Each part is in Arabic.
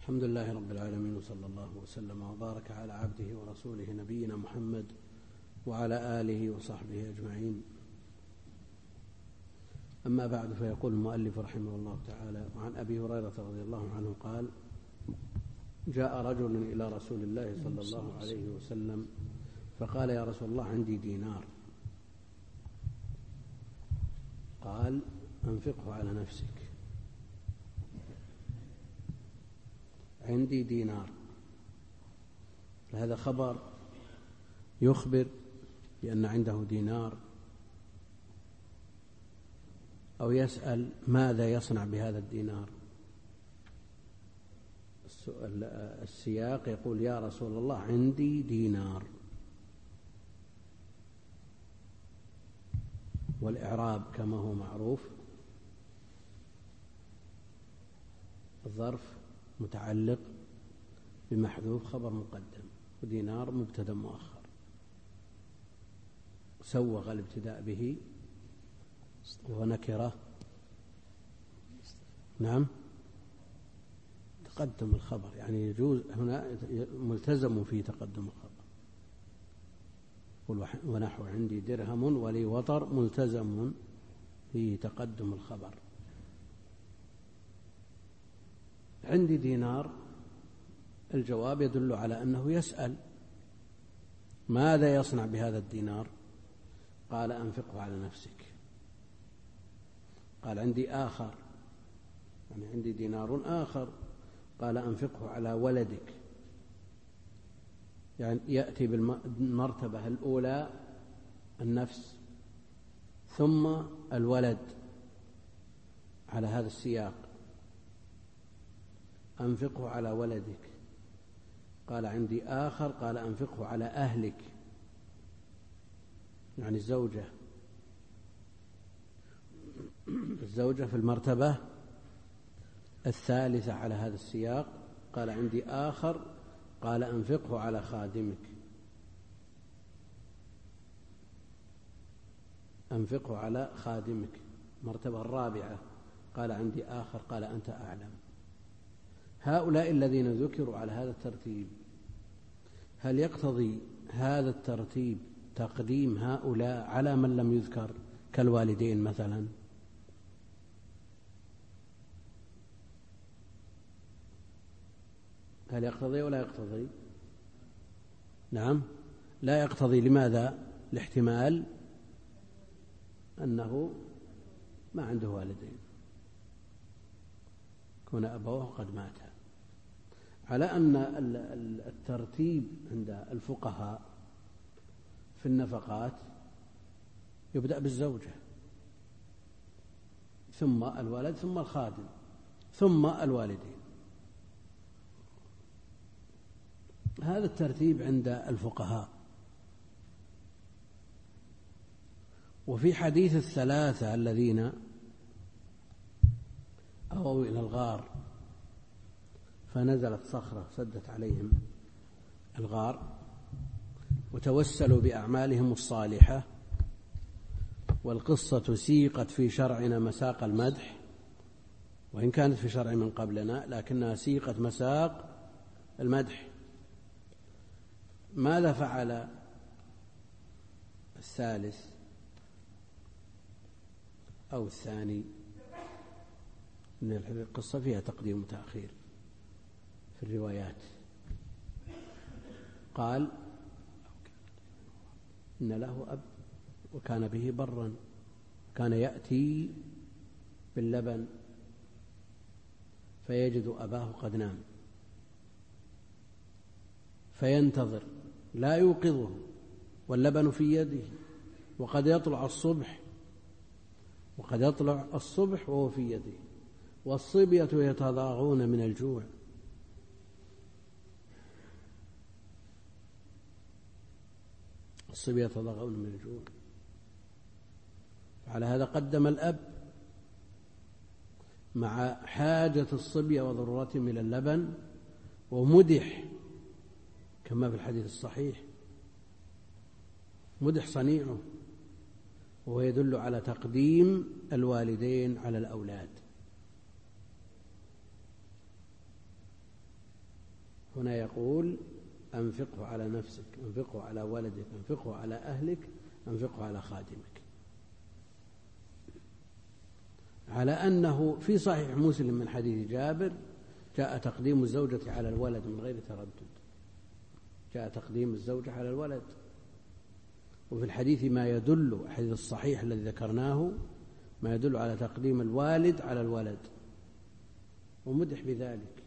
الحمد لله رب العالمين، وصلى الله وسلم وبارك على عبده ورسوله نبينا محمد وعلى آله وصحبه أجمعين. أما بعد، فيقول المؤلف رحمه الله تعالى: وعن أبي هريرة رضي الله عنه قال: جاء رجل إلى رسول الله صلى الله عليه وسلم فقال: يا رسول الله، عندي دينار. قال: أنفقه على نفسك. عندي دينار، هذا خبر يخبر بأن عنده دينار، أو يسأل ماذا يصنع بهذا الدينار. السياق يقول: يا رسول الله، عندي دينار. والإعراب كما هو معروف: الظرف متعلق بمحذوف خبر مقدم، ودينار مبتدأ مؤخر، سوغ الابتداء به ونكرة. نعم، تقدم الخبر، يعني يجوز هنا ملتزم في تقدم الخبر. ونحو عندي درهم ولي وطر، ملتزم في تقدم الخبر. عندي دينار، الجواب يدل على أنه يسأل ماذا يصنع بهذا الدينار. قال: أنفقه على نفسك. قال: عندي آخر، يعني عندي دينار آخر. قال: أنفقه على ولدك. يعني يأتي بالمرتبة الأولى النفس، ثم الولد، على هذا السياق: أنفقه على ولدك. قال: عندي آخر. قال: أنفقه على أهلك، يعني الزوجة في المرتبة الثالثة على هذا السياق. قال: عندي آخر. قال: أنفقه على خادمك. أنفقه على خادمك، المرتبة الرابعة. قال: عندي آخر. قال: أنت أعلم. هؤلاء الذين ذكروا على هذا الترتيب، هل يقتضي هذا الترتيب تقديم هؤلاء على من لم يذكر كالوالدين مثلا؟ هل يقتضي ولا يقتضي؟ نعم، لا يقتضي. لماذا؟ لاحتمال أنه ما عنده والدين، كون أبوه قد ماتا. على أن الترتيب عند الفقهاء في النفقات يبدأ بالزوجة، ثم الولد، ثم الخادم، ثم الوالدين. هذا الترتيب عند الفقهاء. وفي حديث الثلاثة الذين أووا إلى الغار فنزلت صخرة سدت عليهم الغار، وتوسلوا بأعمالهم الصالحة، والقصة سيقت في شرعنا مساق المدح، وإن كانت في شرع من قبلنا لكنها سيقت مساق المدح. ماذا فعل الثالث أو الثاني؟ إن القصة فيها تقديم وتأخير في الروايات. قال: إن له أب وكان به برا، كان يأتي باللبن فيجد أباه قد نام، فينتظر لا يوقظه واللبن في يده، وقد يطلع الصبح وهو في يده، والصبية يتضاغون من الجوع. الصبية يتضاغون من الجوع. على هذا قدم الأب مع حاجة الصبية وضرورتهم إلى اللبن، ومدح كما في الحديث الصحيح، مدح صنيعه، وهو يدل على تقديم الوالدين على الأولاد. هنا يقول أنفقه على نفسك، أنفقه على ولدك، أنفقه على أهلك، أنفقه على خادمك، على أنه في صحيح مسلم من حديث جابر جاء تقديم الزوجة على الولد من غير تردد، جاء تقديم الزوجة على الولد. وفي الحديث ما يدل، الحديث الصحيح الذي ذكرناه، ما يدل على تقديم الوالد على الولد، ومدح بذلك.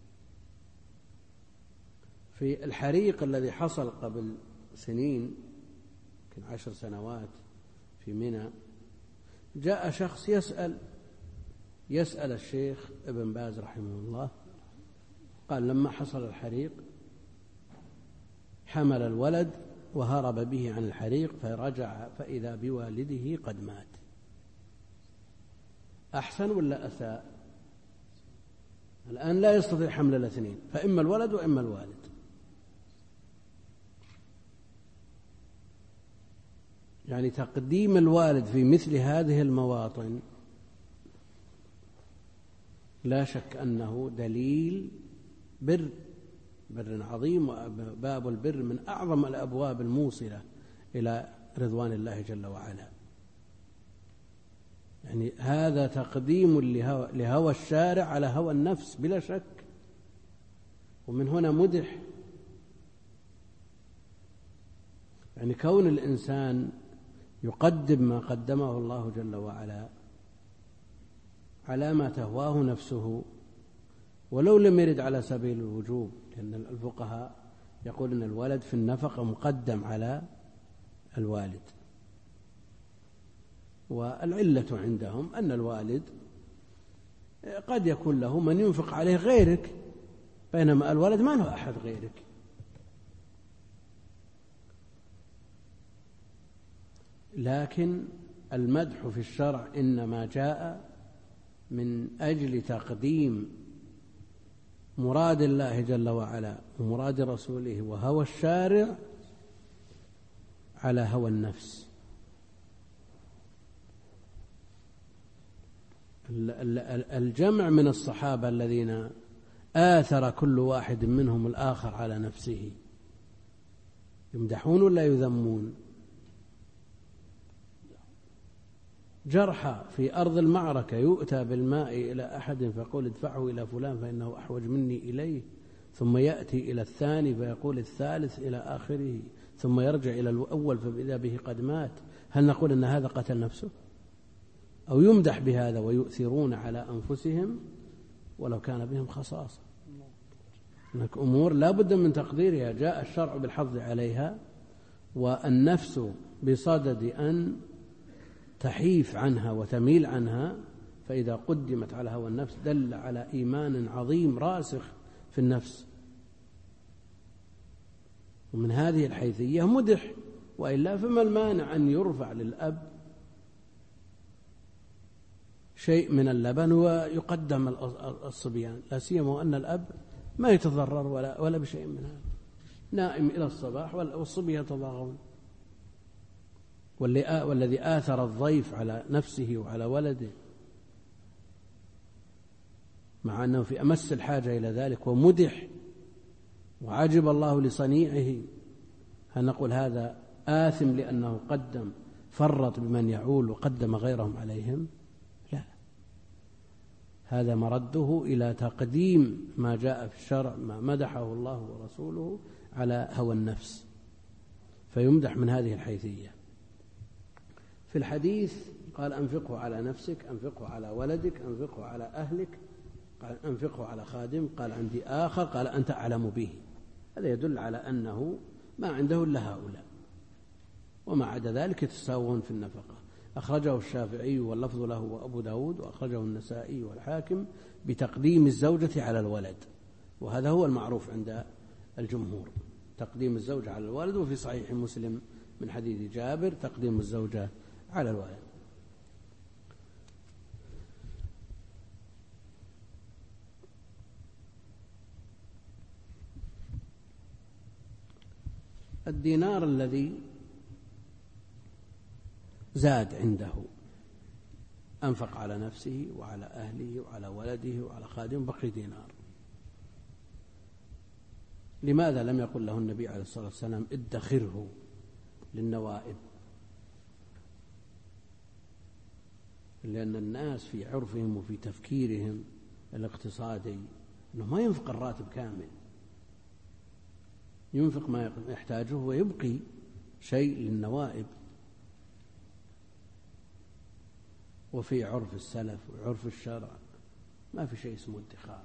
في الحريق الذي حصل قبل سنين، يمكن 10 سنوات، في منى، جاء شخص يسأل الشيخ ابن باز رحمه الله، قال لما حصل الحريق حمل الولد وهرب به عن الحريق، فرجع فإذا بوالده قد مات. أحسن ولا أساء؟ الآن لا يستطيع حمل الاثنين، فإما الولد وإما الوالد. يعني تقديم الوالد في مثل هذه المواطن لا شك أنه دليل بر عظيم، وباب البر من أعظم الأبواب الموصلة إلى رضوان الله جل وعلا. يعني هذا تقديم لهوى الشارع على هوى النفس بلا شك. ومن هنا مدح، يعني كون الإنسان يقدم ما قدمه الله جل وعلا على ما تهواه نفسه، ولو لم يرد على سبيل الوجوب، لأن الفقهاء يقول أن الولد في النفقة مقدم على الوالد، والعلة عندهم أن الوالد قد يكون له من ينفق عليه غيرك، بينما الولد ما له أحد غيرك. لكن المدح في الشرع إنما جاء من أجل تقديم مراد الله جل وعلا ومراد رسوله وهوى الشارع على هوى النفس. الجمع من الصحابة الذين آثر كل واحد منهم الآخر على نفسه يمدحون ولا يذمون؟ جرحى في أرض المعركة يؤتى بالماء إلى أحد فيقول ادفعه إلى فلان فإنه أحوج مني إليه، ثم يأتي إلى الثاني فيقول الثالث إلى آخره، ثم يرجع إلى الأول فإذا به قد مات. هل نقول أن هذا قتل نفسه؟ أو يمدح بهذا؟ ويؤثرون على أنفسهم ولو كان بهم خصاصة. هناك أمور لا بد من تقديرها، جاء الشرع بالحظ عليها، والنفس بصدد أن تحيف عنها وتميل عنها، فإذا قدمت على هوى النفس دل على إيمان عظيم راسخ في النفس. ومن هذه الحيثية مدح، وإلا فما المانع أن يرفع للأب شيء من اللبن ويقدم الصبيان، لا سيما أن الأب ما يتضرر ولا بشيء من هذا، نائم إلى الصباح والصبي يتضاغون. والذي آثر الضيف على نفسه وعلى ولده مع أنه في أمس الحاجة إلى ذلك ومدح وعجب الله لصنيعه، هل نقول هذا آثم لأنه قدم فرط بمن يعول وقدم غيرهم عليهم؟ لا، هذا مرده إلى تقديم ما جاء في الشرع، ما مدحه الله ورسوله على هوى النفس، فيمدح من هذه الحيثية. في الحديث قال أنفقه على نفسك، أنفقه على ولدك، أنفقه على أهلك، قال أنفقه على خادم، قال عندي آخر، قال أنت أعلم به. هذا يدل على أنه ما عنده إلا هؤلاء، وما عدا ذلك يتساوون في النفقة. أخرجه الشافعي واللفظ له وأبو داود، وأخرجه النسائي والحاكم بتقديم الزوجة على الولد، وهذا هو المعروف عند الجمهور، تقديم الزوجة على الولد. وفي صحيح مسلم من حديث جابر تقديم الزوجة على الولد. الدينار الذي زاد عنده أنفق على نفسه وعلى أهله وعلى ولده وعلى خادمه، بقي دينار. لماذا لم يقل له النبي عليه الصلاة والسلام ادخره للنوائب؟ لأن الناس في عرفهم وفي تفكيرهم الاقتصادي أنه ما ينفق الراتب كامل، ينفق ما يحتاجه ويبقي شيء للنوائب. وفي عرف السلف وعرف الشرع ما في شيء اسمه ادخار.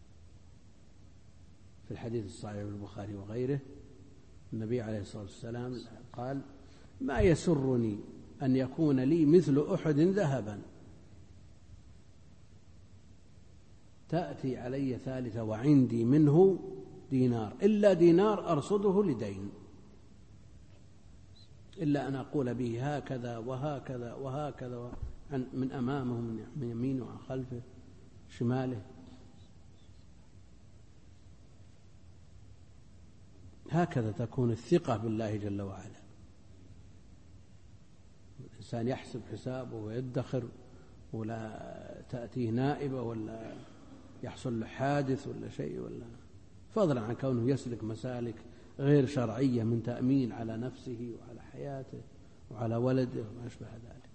في الحديث الصحيح في البخاري وغيره النبي عليه الصلاة والسلام قال: ما يسرني أن يكون لي مثل أحد ذهبا تأتي علي ثالثة وعندي منه دينار، إلا دينار أرصده لدين، إلا أن أقول به هكذا وهكذا وهكذا من أمامه من يمينه وعن خلفه شماله. هكذا تكون الثقة بالله جل وعلا. الإنسان يحسب حسابه ويدخر، ولا تأتيه نائبة ولا يحصل له حادث ولا شيء، ولا فضلا عن كونه يسلك مسالك غير شرعية من تأمين على نفسه وعلى حياته وعلى ولده وما أشبه ذلك.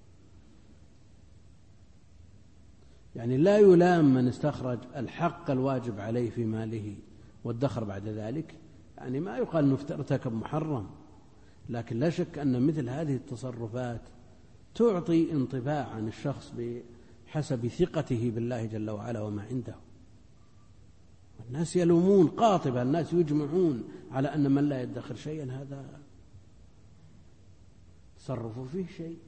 يعني لا يلام من استخرج الحق الواجب عليه في ماله وادخر بعد ذلك، يعني ما يقال أنه ارتكب محرم، لكن لا شك أن مثل هذه التصرفات تعطي انطباع عن الشخص بحسب ثقته بالله جل وعلا وما عنده. الناس يلومون قاطبة، الناس يجمعون على أن من لا يدخر شيئا هذا تصرف فيه شيء.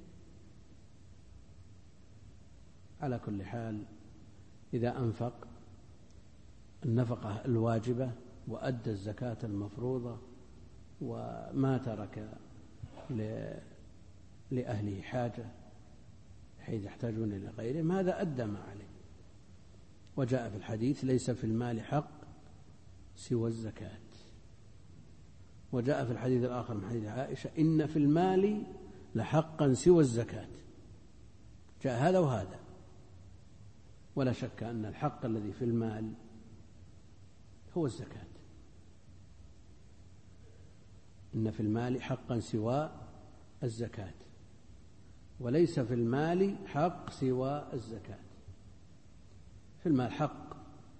على كل حال، إذا أنفق النفقة الواجبة وأدى الزكاة المفروضة وما ترك لأهله حاجة حيث يحتاجون إلى غيرهم، هذا أدى ما عليه. وجاء في الحديث: ليس في المال حق سوى الزكاة. وجاء في الحديث الآخر من حديث عائشة: إن في المال لحقا سوى الزكاة. جاء هذا وهذا. ولا شك أن الحق الذي في المال هو الزكاة. إن في المال حقا سوى الزكاة، وليس في المال حق سوى الزكاة. في المال حق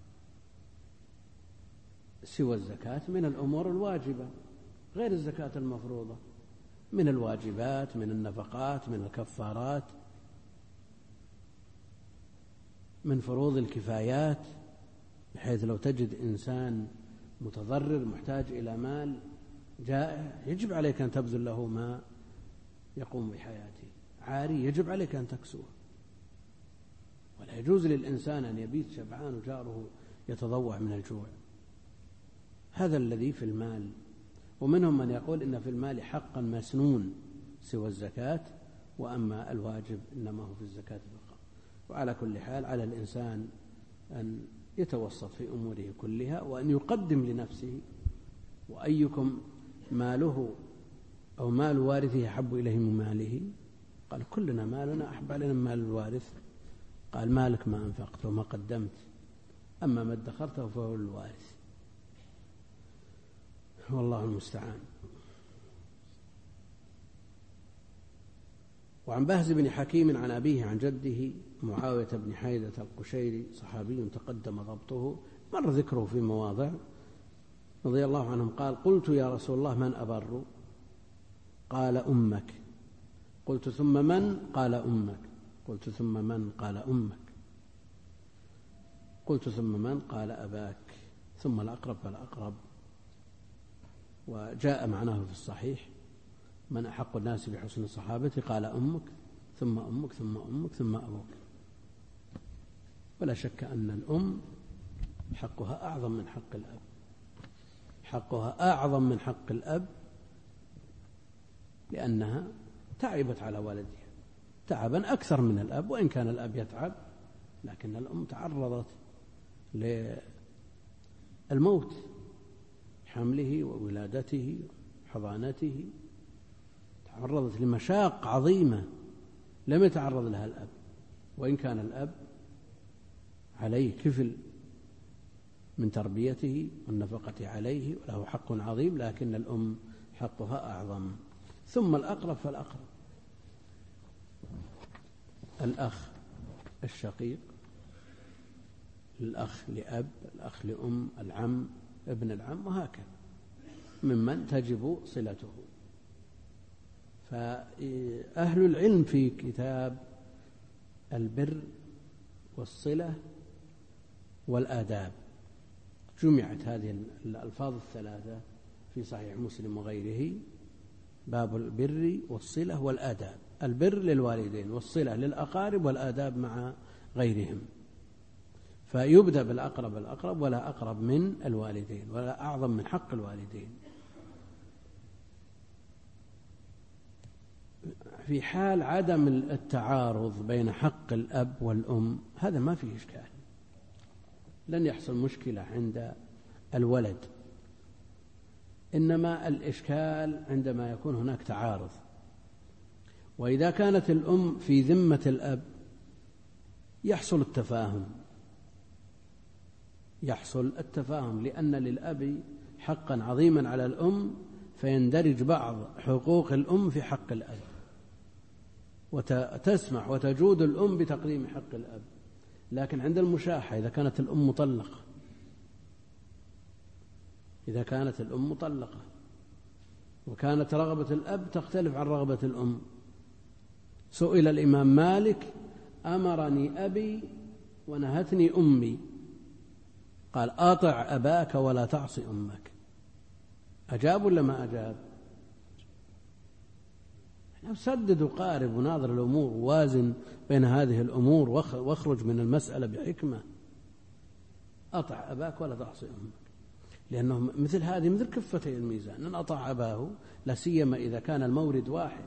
سوى الزكاة من الأمور الواجبة غير الزكاة المفروضة، من الواجبات، من النفقات، من الكفارات، من فروض الكفايات، بحيث لو تجد إنسان متضرر محتاج إلى مال جائع يجب عليك أن تبذل له ما يقوم بحياته. عاري يجب عليك أن تكسوه، ولا يجوز للإنسان أن يبيت شبعان وجاره يتضوع من الجوع. هذا الذي في المال. ومنهم من يقول إن في المال حقا مسنون سوى الزكاة، وأما الواجب إنما هو في الزكاة فقط. وعلى كل حال على الإنسان أن يتوسط في أموره كلها، وأن يقدم لنفسه. وأيكم ماله أو مال وارثه أحب إليه من ماله؟ قال: كلنا مالنا أحب علينا من مال الوارث. قال: مالك ما أنفقت وما قدمت، أما ما ادخرته فهو الوارث. والله المستعان. وعن بهز بن حكيم عن أبيه عن جده معاوية بن حيدة القشيري صحابي تقدم ضبطه، مر ذكره في مواضع، رضي الله عنهم، قال: قلت يا رسول الله: من أبر؟ قال: أمك. قلت: ثم من؟ قال: أمك. قلت: ثم من؟ قال: أمك. قلت: ثم من؟ قال: أباك. ثم الأقرب فالأقرب. وجاء معناه في الصحيح: من أحق الناس بحسن الصحابة؟ قال: أمك، ثم أمك، ثم أمك، ثم أبوك. ولا شك أن الأم حقها أعظم من حق الأب، حقها أعظم من حق الأب، لأنها تعبت على ولدها تعبا أكثر من الأب، وإن كان الأب يتعب لكن الأم تعرضت للموت، حمله وولادته وحضانته، تعرضت لمشاق عظيمة لم يتعرض لها الأب، وإن كان الأب عليه كفل من تربيته والنفقة عليه، وله حق عظيم، لكن الأم حقها أعظم. ثم الأقرب فالأقرب، الأخ الشقيق، الأخ لأب، الأخ لأم، العم، ابن العم، وهكذا ممن تجب صلته. فأهل العلم في كتاب البر والصلة والآداب جمعت هذه الألفاظ الثلاثة في صحيح مسلم وغيره، باب البر والصلة والآداب. البر للوالدين، والصلة للأقارب، والآداب مع غيرهم. فيبدأ بالأقرب الأقرب، ولا أقرب من الوالدين، ولا أعظم من حق الوالدين. في حال عدم التعارض بين حق الأب والأم هذا ما فيه إشكال، لن يحصل مشكلة عند الولد، إنما الإشكال عندما يكون هناك تعارض. وإذا كانت الأم في ذمة الأب يحصل التفاهم، لأن للأب حقا عظيما على الأم، فيندرج بعض حقوق الأم في حق الأب، وتسمح وتجود الأم بتقديم حق الأب. لكن عند المشاحة إذا كانت الأم مطلقة وكانت رغبة الأب تختلف عن رغبة الأم، سئل الإمام مالك: أمرني أبي ونهتني أمي، قال: أطع أباك ولا تعصي أمك. أجاب ولا ما أجاب؟ سدد وقارب وناظر الأمور، ووازن بين هذه الأمور، واخرج من المسألة بحكمة. أطع أباك ولا تعصي أمك، لأنه مثل هذه مثل كفتي الميزان، أن أطاع أباه، لا سيما إذا كان المورد واحد.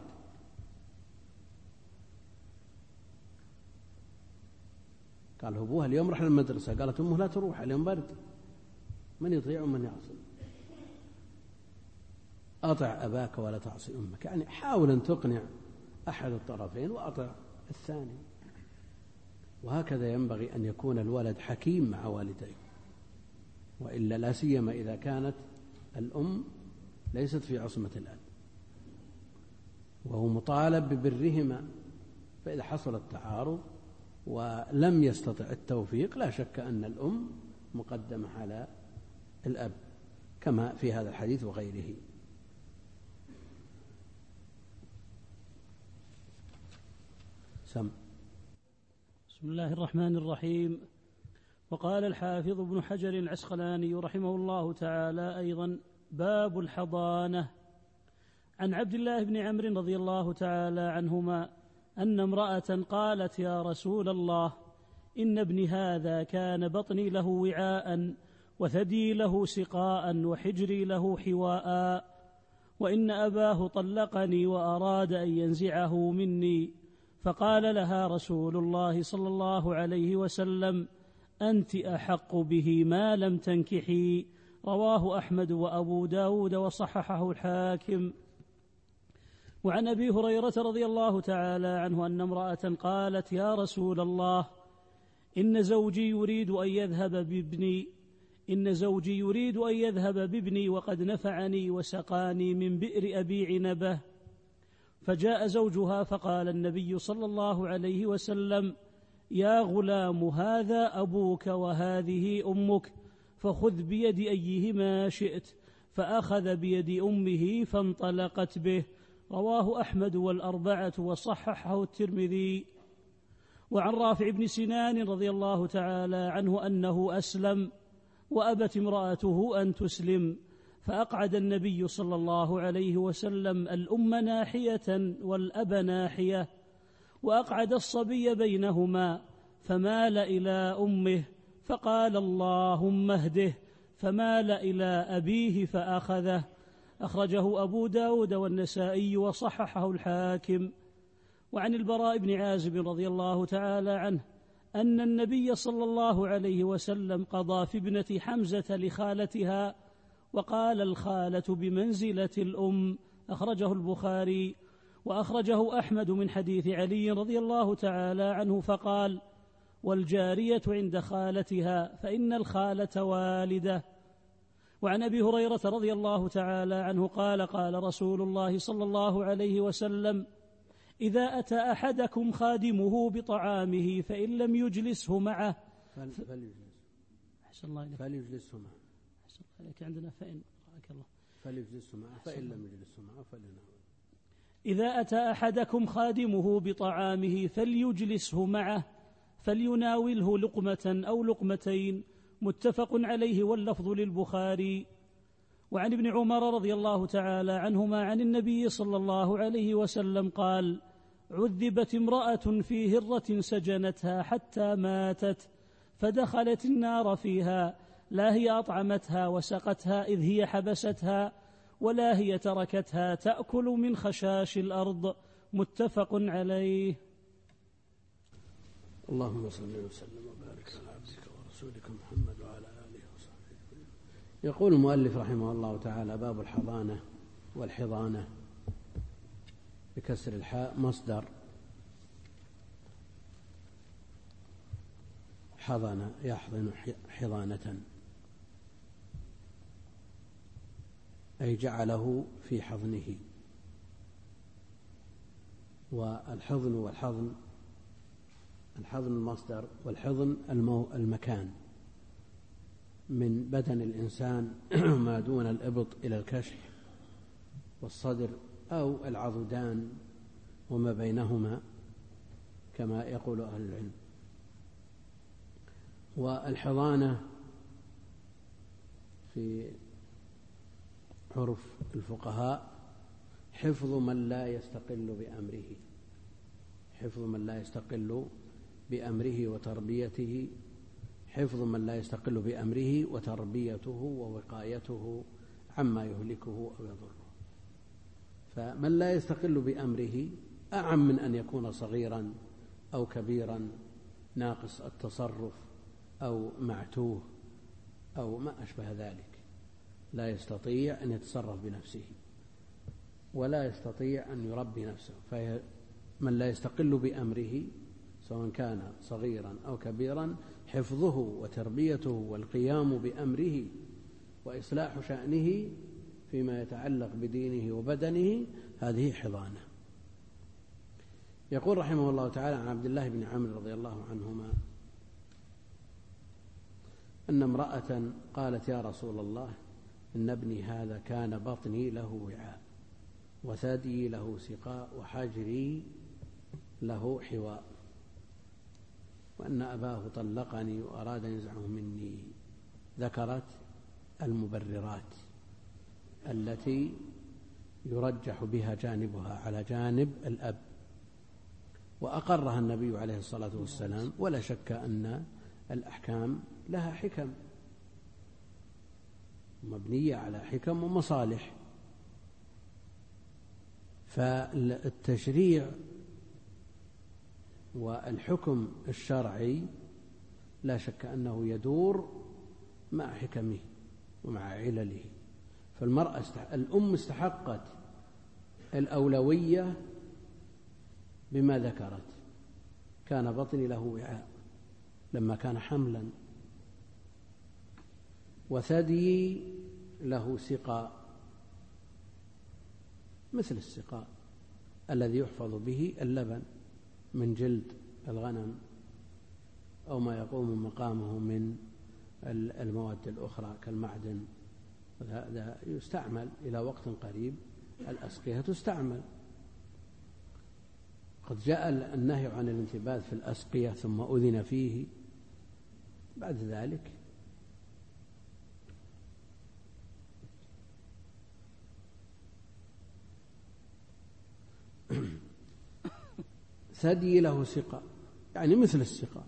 قال أبوها: اليوم رح للمدرسة. قالت أمه: لا تروح، اليوم برد. من يطيع ومن يعصي؟ أطع أباك ولا تعصي أمك، يعني حاول أن تقنع أحد الطرفين وأطع الثاني. وهكذا ينبغي أن يكون الولد حكيم مع والديه، وإلا لا سيما إذا كانت الأم ليست في عصمة الأب وهو مطالب ببرهما. فإذا حصل التعارض ولم يستطع التوفيق، لا شك أن الأم مقدمة على الأب، كما في هذا الحديث وغيره. بسم الله الرحمن الرحيم. وقال الحافظ ابن حجر العسقلاني رحمه الله تعالى أيضا: باب الحضانة. عن عبد الله بن عمرو رضي الله تعالى عنهما أن امرأة قالت: يا رسول الله، إن ابني هذا كان بطني له وعاء، وثدي له سقاء، وحجري له حواء، وإن أباه طلقني وأراد أن ينزعه مني. فقال لها رسول الله صلى الله عليه وسلم: أنت أحق به ما لم تنكحي. رواه أحمد وأبو داود وصححه الحاكم. وعن أبي هريرة رضي الله تعالى عنه أن امرأة قالت: يا رسول الله، إن زوجي يريد أن يذهب بابني وقد نفعني وسقاني من بئر أبي عنبة. فجاء زوجها فقال النبي صلى الله عليه وسلم: يا غلام، هذا أبوك وهذه أمك، فخذ بيد أيهما شئت. فأخذ بيد أمه فانطلقت به. رواه أحمد والأربعة وصححه الترمذي. وعن رافع بن سنان رضي الله تعالى عنه أنه أسلم، وأبت امرأته أن تسلم، فأقعد النبي صلى الله عليه وسلم الأم ناحية والأب ناحية، وأقعد الصبي بينهما، فمال إلى أمه فقال: اللهم اهده، فمال إلى أبيه فأخذه. أخرجه أبو داود والنسائي وصححه الحاكم. وعن البراء بن عازب رضي الله تعالى عنه أن النبي صلى الله عليه وسلم قضى في ابنة حمزة لخالتها، وقال: الخالة بمنزلة الأم. أخرجه البخاري. وأخرجه أحمد من حديث علي رضي الله تعالى عنه فقال: والجارية عند خالتها، فإن الخالة والدة. وعن أبي هريرة رضي الله تعالى عنه قال: قال رسول الله صلى الله عليه وسلم: إذا أتى أحدكم خادمه بطعامه فإن لم يجلسه معه أحسن الله إليك، فليجلسه معه، أحسن الله إليك، عندنا فإن رحمك الله، فليجلسه معه، فإن لم يجلسه معه فلينام. إذا أتى أحدكم خادمه بطعامه فليجلسه معه، فليناوله لقمة أو لقمتين، متفق عليه واللفظ للبخاري. وعن ابن عمر رضي الله تعالى عنهما عن النبي صلى الله عليه وسلم قال: عذبت امرأة في هرة سجنتها حتى ماتت، فدخلت النار فيها، لا هي أطعمتها وسقتها إذ هي حبستها، ولا هي تركتها تأكل من خشاش الأرض، متفق عليه. اللهم صل وسلم وبارك على عبدك ورسولك محمد وعلى آله وصحبه. يقول المؤلف رحمه الله تعالى: باب الحضانة والحضانة بكسر الحاء مصدر حضن يحضن حضانة، أي جعله في حضنه. والحضن والحضن، الحضن المصدر، والحضن المكان من بدن الإنسان ما دون الإبط إلى الكشح والصدر أو العضدان وما بينهما كما يقول أهل العلم. والحضانة في عرف الفقهاء حفظ من لا يستقل بأمره، حفظ من لا يستقل بأمره وتربيته، حفظ من لا يستقل بأمره وتربيته ووقايته عما يهلكه أو يضره. فمن لا يستقل بأمره أعم من أن يكون صغيرا أو كبيرا ناقص التصرف أو معتوه أو ما أشبه ذلك، لا يستطيع أن يتصرف بنفسه ولا يستطيع أن يربي نفسه. فمن لا يستقل بأمره سواء كان صغيرا أو كبيرا حفظه وتربيته والقيام بأمره وإصلاح شأنه فيما يتعلق بدينه وبدنه، هذه حضانة. يقول رحمه الله تعالى عن عبد الله بن عمرو رضي الله عنهما أن امرأة قالت: يا رسول الله، إن ابني هذا كان بطني له وعاء وثدي له سقاء وحجري له حواء، وأن أباه طلقني وأراد أن ينزعه مني. ذكرت المبررات التي يرجح بها جانبها على جانب الأب، وأقرها النبي عليه الصلاة والسلام. ولا شك أن الأحكام لها حكم مبنية على حكم ومصالح، فالتشريع والحكم الشرعي لا شك أنه يدور مع حكمه ومع علله. فالمرأة الأم استحقت الأولوية بما ذكرت: كان بطني له وعاء لما كان حملا، وثدي له سقاء مثل السقاء الذي يحفظ به اللبن من جلد الغنم أو ما يقوم مقامه من المواد الأخرى كالمعدن. هذا يستعمل إلى وقت قريب، الأسقية تستعمل. قد جاء النهي عن الانتباذ في الأسقية ثم أذن فيه بعد ذلك. ثدي له سقاء يعني مثل السقاء،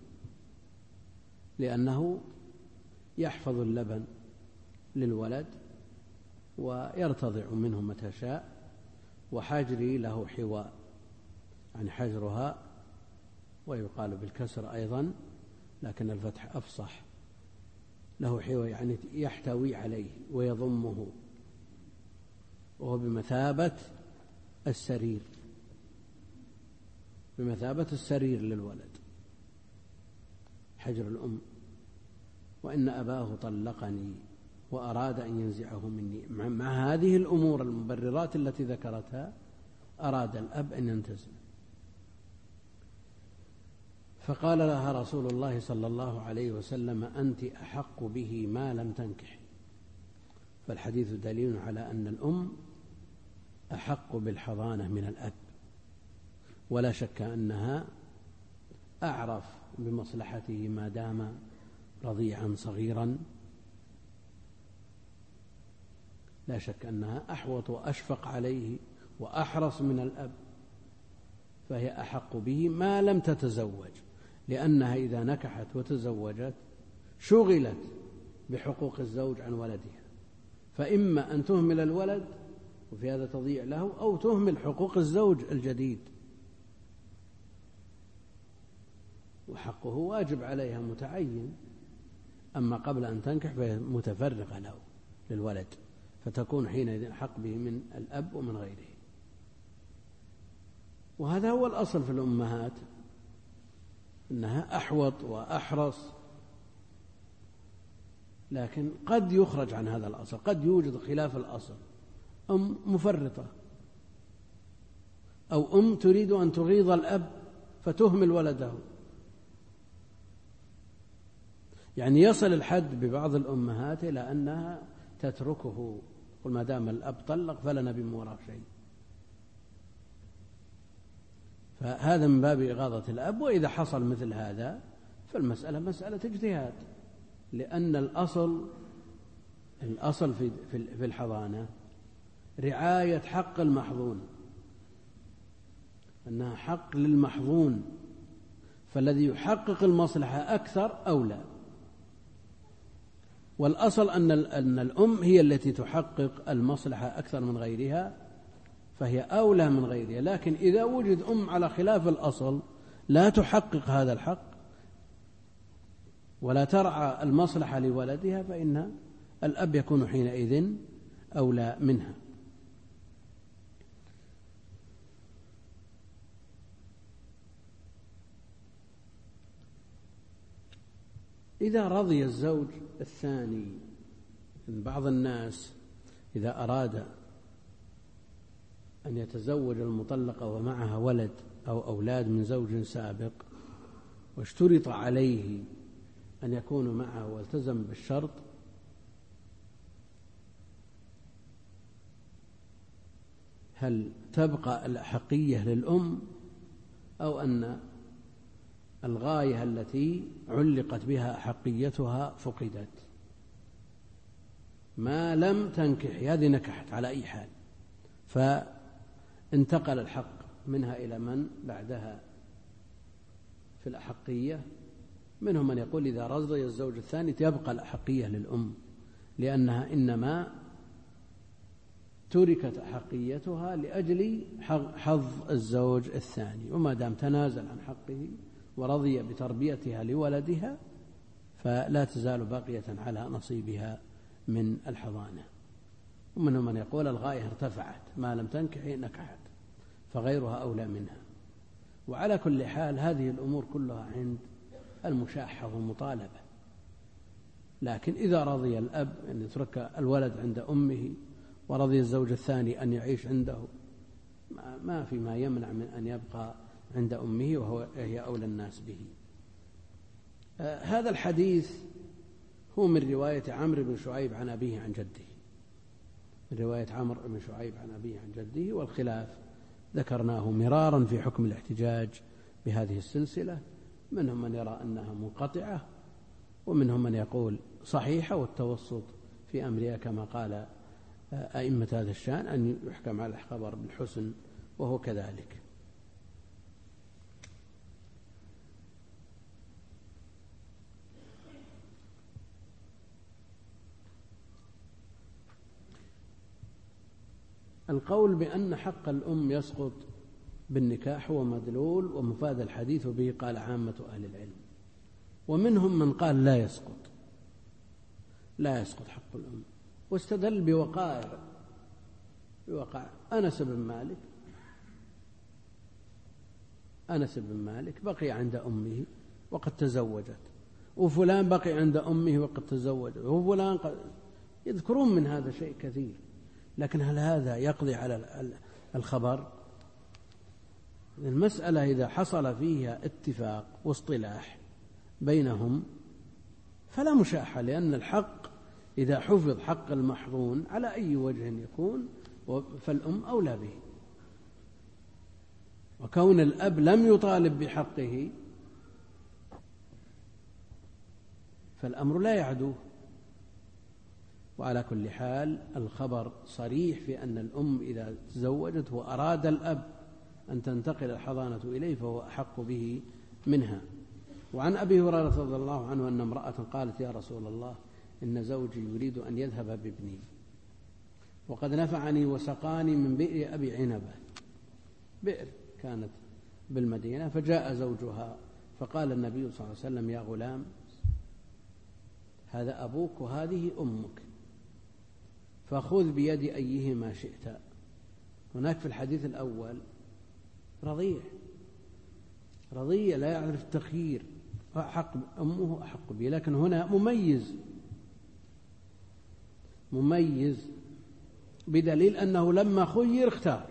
لأنه يحفظ اللبن للولد ويرتضع منه متى شاء. وحجري له حواء يعني حجرها، ويقال بالكسر أيضا لكن الفتح أفصح. له حواء يعني يحتوي عليه ويضمه، وهو بمثابة السرير، بمثابة السرير للولد. حجر الأم، وإن أباه طلقني وأراد أن ينزعه مني. مع هذه الأمور المبررات التي ذكرتها أراد الأب أن ينتزع. فقال لها رسول الله صلى الله عليه وسلم: أنت أحق به ما لم تنكحي. فالحديث دليل على أن الأم أحق بالحضانة من الأب، ولا شك أنها أعرف بمصلحته ما دام رضيعا صغيرا، لا شك أنها أحوط وأشفق عليه وأحرص من الأب، فهي أحق به ما لم تتزوج، لأنها إذا نكحت وتزوجت شغلت بحقوق الزوج عن ولدها، فإما أن تهمل الولد وفي هذا تضيع له، أو تهمل حقوق الزوج الجديد، وحقه واجب عليها متعين. أما قبل أن تنكح فهي متفرغة له للولد، فتكون حينئذ أحق به من الأب ومن غيره. وهذا هو الأصل في الأمهات، أنها أحوط وأحرص، لكن قد يخرج عن هذا الأصل، قد يوجد خلاف الأصل، أم مفرطة، أو أم تريد أن تغيظ الأب فتهمل ولده. يعني يصل الحد ببعض الأمهات إلى أنها تتركه، قل ما دام الأب طلق فلنا بموراه شيء. فهذا من باب إغاظة الأب. وإذا حصل مثل هذا فالمسألة مسألة اجتهاد، لأن الأصل في الحضانة رعاية حق المحظون، أنها حق للمحظون، فالذي يحقق المصلحة أكثر أولى. والأصل أن الأم هي التي تحقق المصلحة أكثر من غيرها، فهي أولى من غيرها. لكن إذا وجد أم على خلاف الأصل لا تحقق هذا الحق ولا ترعى المصلحة لولدها، فإن الأب يكون حينئذ أولى منها. إذا رضي الزوج الثاني، بعض الناس إذا أراد أن يتزوج المطلقة ومعها ولد أو أولاد من زوج سابق، واشترط عليه أن يكون معه والتزم بالشرط، هل تبقى الأحقية للأم، أو أن الغاية التي علقت بها أحقيتها فقدت؟ ما لم تنكح، هذه نكحت على أي حال، فانتقل الحق منها إلى من بعدها في الأحقية. منهم من يقول إذا رضي الزوج الثاني تبقى الأحقية للأم، لأنها إنما تركت أحقيتها لأجل حظ الزوج الثاني، وما دام تنازل عن حقه ورضي بتربيتها لولدها فلا تزال باقية على نصيبها من الحضانة. ومنهم من يقول الغاية ارتفعت، ما لم تنكح نكحت، فغيرها أولى منها. وعلى كل حال هذه الأمور كلها عند المشاحة والمطالبة. لكن إذا رضي الأب أن يترك الولد عند أمه ورضي الزوج الثاني أن يعيش عنده، ما في ما يمنع من أن يبقى عند أمه وهي أولى الناس به. هذا الحديث هو من رواية عمرو بن شعيب عن أبيه عن جده، من رواية عمرو بن شعيب عن أبيه عن جده. والخلاف ذكرناه مرارا في حكم الاحتجاج بهذه السلسلة، منهم من يرى أنها منقطعة، ومنهم من يقول صحيحة، والتوسط في أمرها كما قال أئمة هذا الشأن أن يحكم على الخبر بالحسن، وهو كذلك. القول بأن حق الأم يسقط بالنكاح هو مدلول ومفاد الحديث به قال عامة أهل العلم، ومنهم من قال لا يسقط حق الأم، واستدل بوقائع أنس بن مالك بقي عند أمه وقد تزوجت، وفلان بقي عند أمه وقد تزوج، وفلان يذكرون من هذا شيء كثير. لكن هل هذا يقضي على الخبر؟ المسألة إذا حصل فيها اتفاق واصطلاح بينهم فلا مشاحة، لأن الحق إذا حفظ حق المحظون على أي وجه يكون فالأم أولى به، وكون الأب لم يطالب بحقه فالأمر لا يعدوه. وعلى كل حال الخبر صريح في أن الأم إذا تزوجت وأراد الأب أن تنتقل الحضانة إليه فهو أحق به منها. وعن أبي هريرة رضي الله عنه أن امرأة قالت: يا رسول الله، إن زوجي يريد أن يذهب بابني وقد نفعني وسقاني من بئر أبي عنبة، بئر كانت بالمدينة. فجاء زوجها فقال النبي صلى الله عليه وسلم: يا غلام، هذا أبوك وهذه أمك، فخذ بيد أيهما شئت. هناك في الحديث الأول رضيع لا يعرف التخيير، أحق أمه أحق به، لكن هنا مميز بدليل أنه لما خير اختار،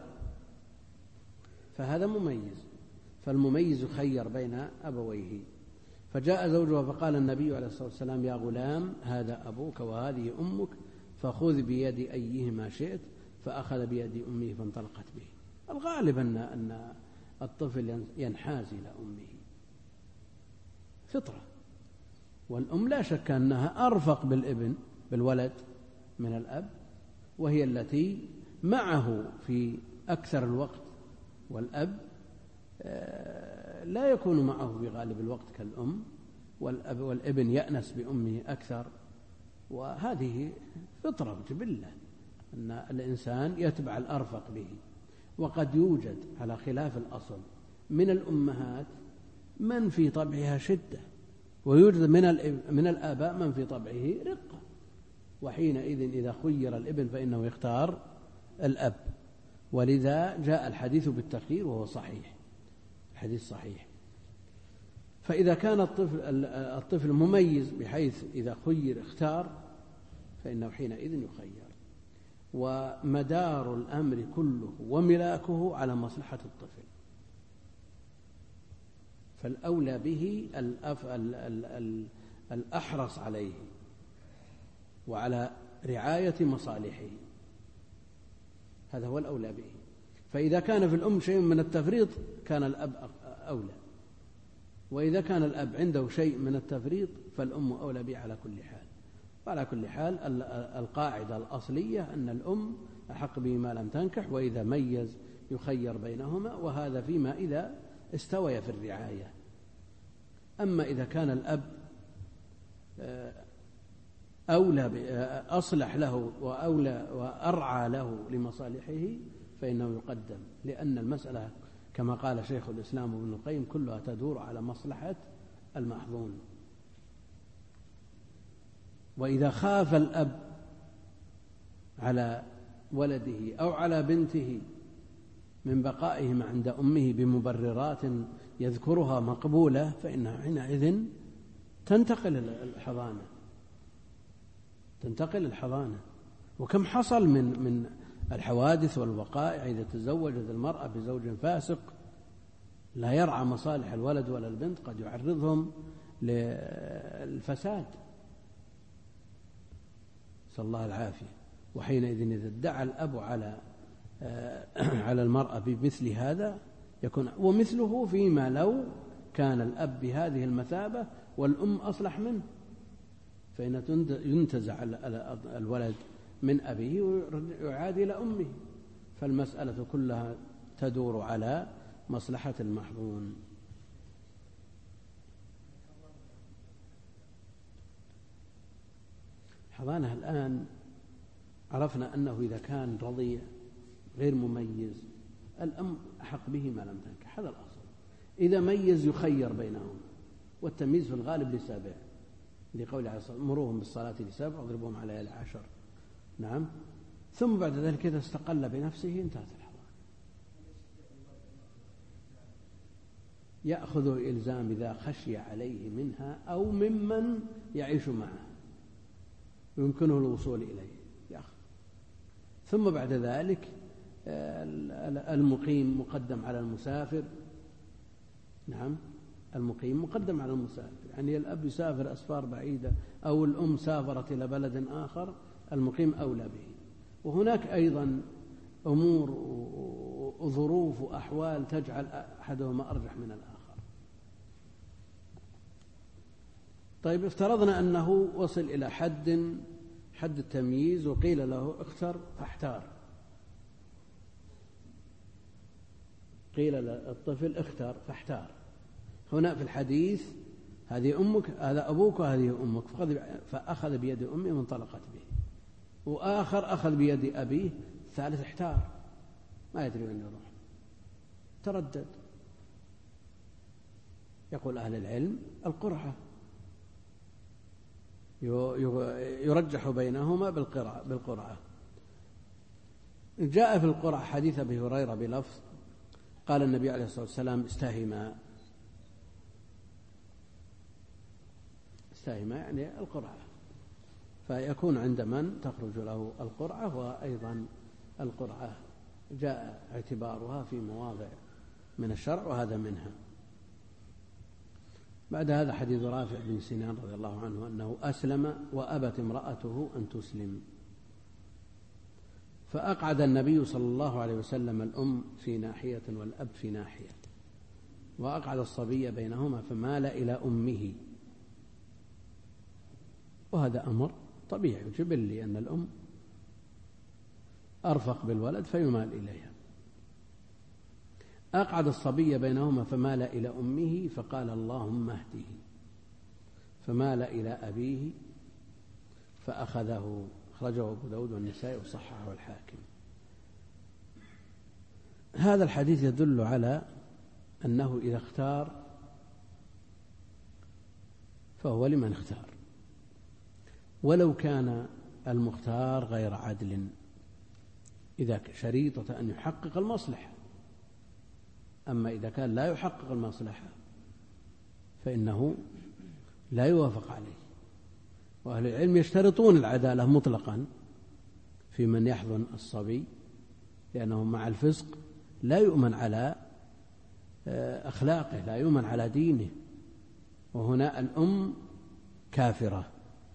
فهذا مميز، فالمميز خير بين أبويه. فجاء زوجها فقال النبي عليه الصلاة والسلام: يا غلام، هذا أبوك وهذه أمك، فخذ بيد أيهما شئت. فأخذ بيد أمه فانطلقت به. الغالب أن الطفل ينحاز إلى أمه فطرة، والأم لا شك أنها أرفق بالولد من الأب، وهي التي معه في أكثر الوقت، والأب لا يكون معه بغالب الوقت كالأم، والابن يأنس بأمه أكثر. وهذه فطرة جبلة أن الإنسان يتبع الأرفق به. وقد يوجد على خلاف الأصل من الأمهات من في طبعها شدة، ويوجد من الآباء من في طبعه رقة، وحينئذ إذا خير الابن فإنه يختار الأب. ولذا جاء الحديث بالتخيير وهو صحيح، الحديث صحيح. فإذا كان الطفل مميز بحيث إذا خير اختار فإنه حينئذ يخير. ومدار الأمر كله وملاكه على مصلحة الطفل، فالأولى به الأحرص عليه وعلى رعاية مصالحه، هذا هو الأولى به. فإذا كان في الأم شيء من التفريط كان الأب أولى، وإذا كان الأب عنده شيء من التفريط فالأم أولى به على كل حال. وعلى كل حال القاعدة الأصلية أن الأم أحق به ما لم تنكح، وإذا ميز يخير بينهما، وهذا فيما إذا استوي في الرعاية. أما إذا كان الأب أولى أصلح له وأولى وأرعى له لمصالحه فإنه يقدم، لأن المسألة كما قال شيخ الإسلام ابن القيم كلها تدور على مصلحة المحظون. وإذا خاف الأب على ولده أو على بنته من بقائهم عند أمه بمبررات يذكرها مقبولة فإنها حينئذ تنتقل الحضانة. وكم حصل من الحوادث والوقائع إذا تزوجت المرأة بزوج فاسق لا يرعى مصالح الولد ولا البنت قد يعرضهم للفساد، نسأل الله العافية. وحينئذ إذا ادعى الأب على المرأة بمثل هذا يكون، ومثله فيما لو كان الأب بهذه المثابة والأم أصلح منه، فإن ينتزع الولد من أبيه ويعاد إلى أمه. فالمسألة كلها تدور على مصلحة المحظون. حضانة الآن عرفنا أنه إذا كان رضيع غير مميز الأم أحق به ما لم تنكح، هذا الأصل. إذا ميز يخير بينهم، والتمييز في الغالب لسابع، لقول عليه الصلاة والسلام: مروهم بالصلاة لسابع واضربوهم على 10. نعم. ثم بعد ذلك إذا استقل بنفسه انتهت الحضانة. يأخذ إلزام إذا خشي عليه منها أو ممن يعيش معه يمكنه الوصول إليه يأخذ. ثم بعد ذلك المقيم مقدم على المسافر. نعم، المقيم مقدم على المسافر، يعني الأب يسافر أسفار بعيدة أو الأم سافرت إلى بلد آخر، المقيم أولى به. وهناك أيضا أمور وظروف وأحوال تجعل أحدهما أرجح من الآخر. طيب، افترضنا أنه وصل إلى حد التمييز وقيل له اختر فاحتار، قيل للطفل اختر فاحتار. هنا في الحديث هذه أمك، هذا أبوك وهذه أمك، فأخذ بيد أمه وانطلقت به، وآخر أخذ بيد أبيه، الثالث احتار ما يدري وين يروح، تردد. يقول أهل العلم القرعة يرجح بينهما بالقرعة. جاء في القرعة حديث أبي هريرة بلفظ قال النبي عليه الصلاة والسلام استهما يعني القرعة، فيكون عند من تخرج له القرعة. وأيضا القرعة جاء اعتبارها في مواضع من الشرع وهذا منها. بعد هذا حديث رافع بن سنان رضي الله عنه أنه أسلم وأبت امرأته أن تسلم، فأقعد النبي صلى الله عليه وسلم الأم في ناحية والأب في ناحية، وأقعد الصبي بينهما فمال إلى أمه. وهذا أمر طبيعي جبلي أن الأم أرفق بالولد فيمال إليها. أقعد الصبي بينهما فمال إلى أمه فقال اللهم اهده، فمال إلى أبيه فأخذه. أخرجه أبو داود والنسائي وصححه الحاكم. هذا الحديث يدل على أنه إذا اختار فهو لمن اختار، ولو كان المختار غير عدل، إذا شريطة أن يحقق المصلحة. أما إذا كان لا يحقق المصلحة فإنه لا يوافق عليه. وأهل العلم يشترطون العدالة مطلقا في من يحضن الصبي، لأنه مع الفسق لا يؤمن على أخلاقه، لا يؤمن على دينه. وهنا الأم كافرة،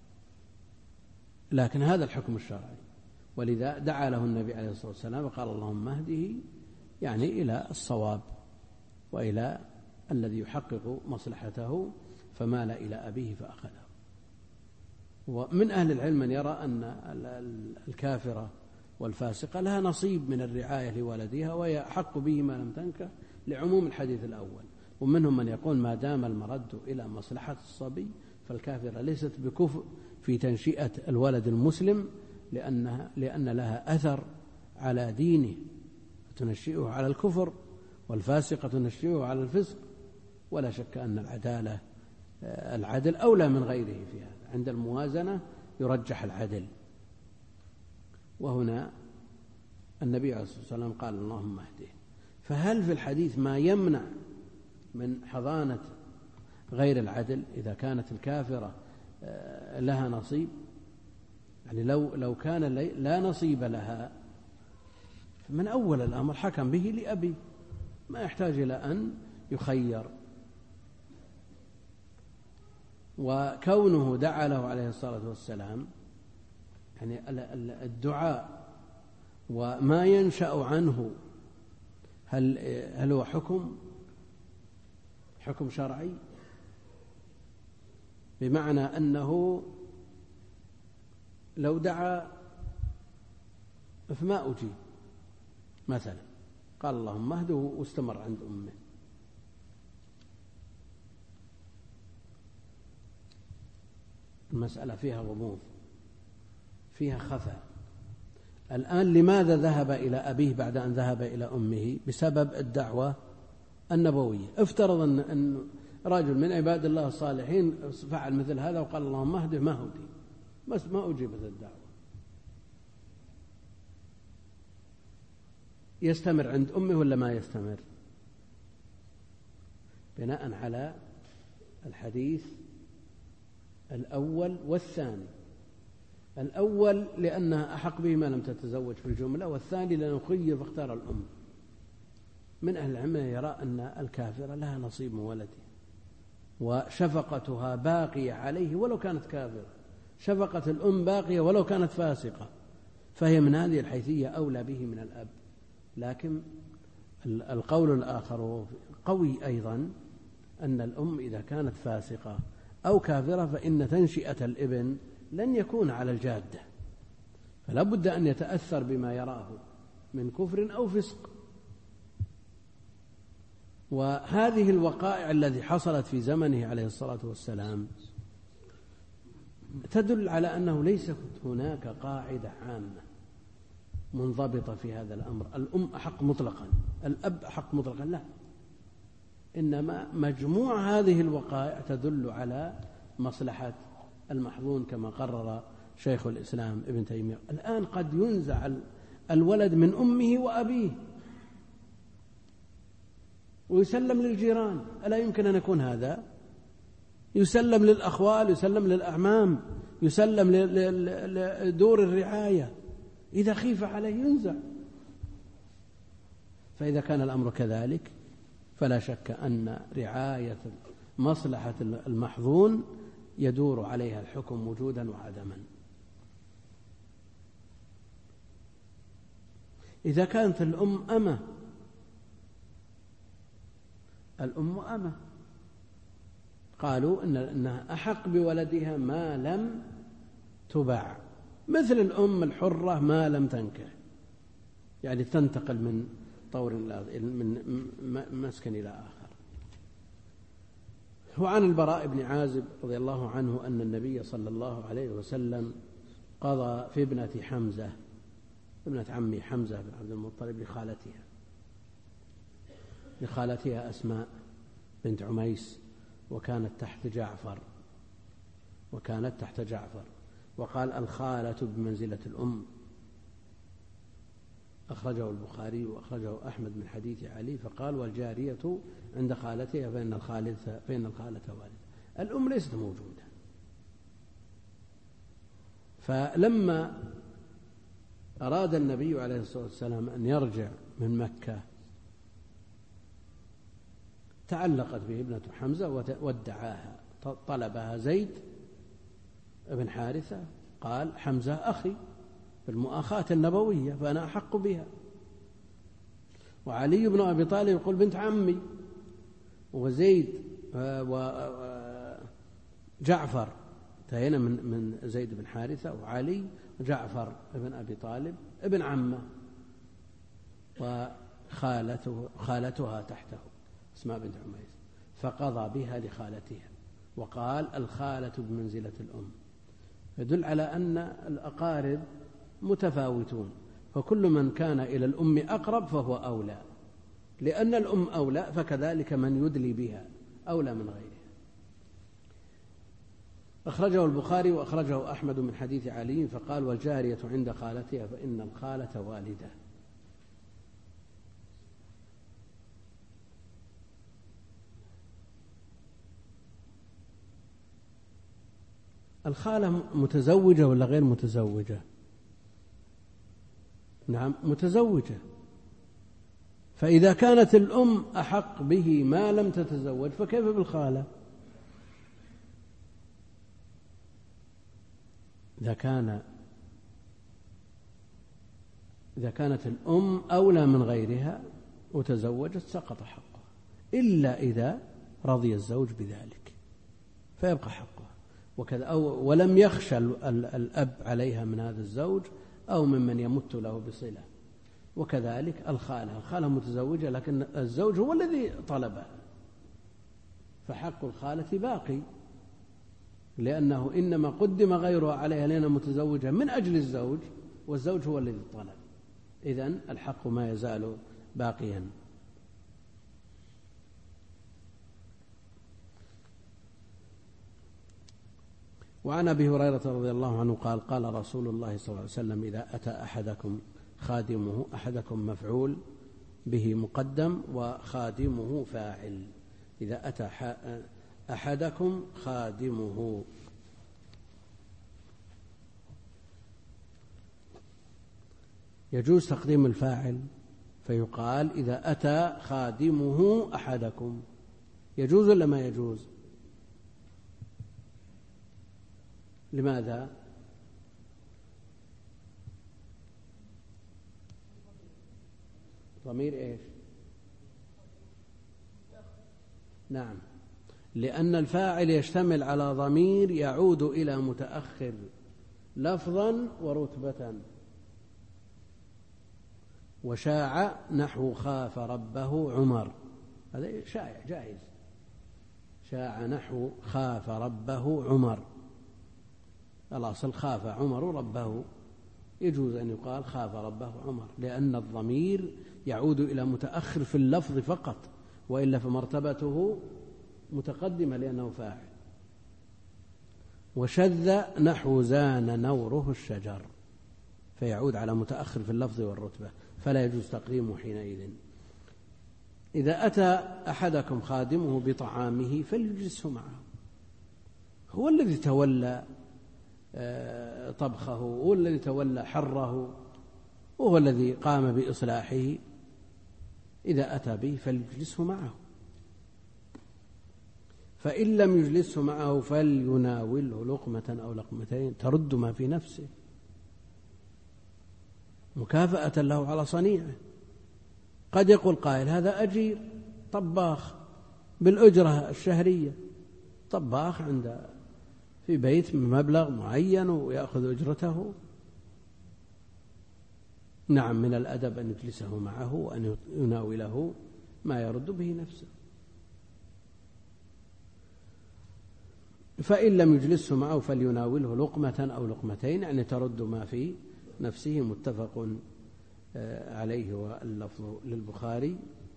لكن هذا الحكم الشرعي، ولذا دعا له النبي عليه الصلاة والسلام وقال اللهم اهده، يعني إلى الصواب وإلى الذي يحقق مصلحته، فمال إلى أبيه فأخذه. ومن أهل العلم من يرى أن الكافرة والفاسقة لها نصيب من الرعاية لولدها وهي أحق به ما لم تنكح، لعموم الحديث الأول. ومنهم من يقول ما دام المرد إلى مصلحة الصبي فالكافرة ليست بكفء في تنشئة الولد المسلم، لأن لها أثر على دينه تنشئه على الكفر، والفاسقة تنشئه على الفسق. ولا شك أن العدل أولى من غيره في هذا. عند الموازنة يرجح العدل. وهنا النبي عليه الصلاة والسلام قال اللهم اهده. فهل في الحديث ما يمنع من حضانة غير العدل إذا كانت الكافرة لها نصيب؟ يعني لو كان لا نصيب لها من أول الأمر حكم به لأبي، ما يحتاج إلى أن يخير. وكونه دعا له عليه الصلاة والسلام، يعني الدعاء وما ينشأ عنه هل هو حكم شرعي؟ بمعنى أنه لو دعا فما أجيب مثلا، قال اللهم اهده واستمر عند أمه، المسألة فيها غموض، فيها خفاء. الآن لماذا ذهب إلى أبيه بعد أن ذهب إلى أمه؟ بسبب الدعوة النبوية. افترض أن رجل من عباد الله الصالحين فعل مثل هذا وقال اللهم اهده، ما هدي، بس ما أجيبت الدعوة، يستمر عند أمه ولا ما يستمر؟ بناء على الحديث الأول والثاني. الأول لأنها أحق به ما لم تتزوج في الجملة، والثاني لأنه خير فاختار الأم. من أهل العلم يرى أن الكافرة لها نصيب من ولده، وشفقتها باقية عليه ولو كانت كافرة، شفقة الأم باقية ولو كانت فاسقة، فهي من هذه الحيثية أولى به من الأب. لكن القول الآخر قوي أيضا، أن الأم إذا كانت فاسقة أو كافرة فإن تنشئة الابن لن يكون على الجادة، فلا بد أن يتأثر بما يراه من كفر أو فسق. وهذه الوقائع التي حصلت في زمنه عليه الصلاة والسلام تدل على أنه ليس هناك قاعدة عامة منضبطة في هذا الأمر، الأم أحق مطلقا، الأب أحق مطلقا، لا، إنما مجموع هذه الوقائع تدل على مصلحة المحظون كما قرر شيخ الإسلام ابن تيمية. الآن قد ينزع الولد من أمه وأبيه ويسلم للجيران، ألا يمكن أن يكون هذا؟ يسلم للأخوال، يسلم للأعمام، يسلم لدور الرعاية، إذا خيف عليه ينزع. فإذا كان الأمر كذلك فلا شك أن رعاية مصلحة المحظون يدور عليها الحكم وجودا وعدما. إذا كانت الأم أمة، الأم أمة قالوا إنها أحق بولدها ما لم تباع، مثل الأم الحرة ما لم تنكح، يعني تنتقل من طور من مسكن إلى آخر. وعن البراء بن عازب رضي الله عنه أن النبي صلى الله عليه وسلم قضى في ابنة حمزة، ابنة عمي حمزة بن عبد المطلب، لخالتها أسماء بنت عميس، وكانت تحت جعفر، وقال الخالة بمنزلة الأم. أخرجه البخاري وأخرجه أحمد من حديث علي، فقال والجارية عند خالتها فإن الخالة والدة. الأم ليست موجودة. فلما أراد النبي عليه الصلاة والسلام أن يرجع من مكة تعلقت به ابنة حمزة وادعاها، طلبها زيد بن حارثة، قال حمزة أخي في المؤاخاة النبوية فأنا أحق بها. وعلي بن أبي طالب يقول بنت عمي، وزيد وجعفر انتهينا من زيد بن حارثة، وعلي وجعفر بن أبي طالب ابن عمه، وخالتها تحته اسماء بنت عميس، فقضى بها لخالتها وقال الخالة بمنزلة الأم. يدل على أن الأقارب متفاوتون، فكل من كان إلى الأم أقرب فهو أولى، لأن الأم أولى فكذلك من يدلي بها أولى من غيرها. أخرجه البخاري وأخرجه أحمد من حديث علي، فقال والجارية عند خالتها فإن الخالة والدة. الخالة متزوجة ولا غير متزوجة؟ نعم متزوجة. فإذا كانت الأم أحق به ما لم تتزوج فكيف بالخالة؟ إذا كانت الأم أولى من غيرها وتزوجت سقط حقها، إلا إذا رضي الزوج بذلك فيبقى حقها، وكذا ولم يخشى الأب عليها من هذا الزوج أو ممن يمت له بصلة. وكذلك الخالة متزوجة لكن الزوج هو الذي طلبها، فحق الخالة باقي، لأنه إنما قدم غيرها عليها لأنها متزوجة من أجل الزوج، والزوج هو الذي طلب، إذن الحق ما يزال باقيا. وعن أبي هريرة رضي الله عنه قال قال رسول الله صلى الله عليه وسلم إذا أتى أحدكم خادمه، أحدكم مفعول به مقدم وخادمه فاعل، إذا أتى أحدكم خادمه. يجوز تقديم الفاعل فيقال إذا أتى خادمه أحدكم، يجوز ولا ما يجوز؟ لماذا؟ ضمير إيش؟ نعم، لأن الفاعل يشتمل على ضمير يعود إلى متأخر لفظا ورتبة. وشاع نحو خاف ربه عمر، هذا شائع جائز. شاع نحو خاف ربه عمر، الأصل خاف عمر ربه، يجوز أن يقال خاف ربه عمر، لأن الضمير يعود إلى متأخر في اللفظ فقط، وإلا فمرتبته متقدمة لأنه فاعل. وشذ نحو زان نوره الشجر، فيعود على متأخر في اللفظ والرتبة، فلا يجوز تقديمه حينئذ. إذا أتى أحدكم خادمه بطعامه فليجلسه معه، هو الذي تولى طبخه، هو الذي تولى حره، وهو الذي قام بإصلاحه. إذا أتى به فليجلسه معه، فإن لم يجلسه معه فليناوله لقمة أو لقمتين ترد ما في نفسه مكافأة له على صنيعه. قد يقول قائل هذا أجير طباخ بالأجرة الشهرية، طباخ عند في بيت بمبلغ معين ويأخذ أجرته. نعم، من الأدب أن يجلسه معه وأن يناوله ما يرد به نفسه. فإن لم يجلسه معه فليناوله لقمة أو لقمتين، يعني ترد ما في نفسه. متفق عليه واللفظ للبخاري.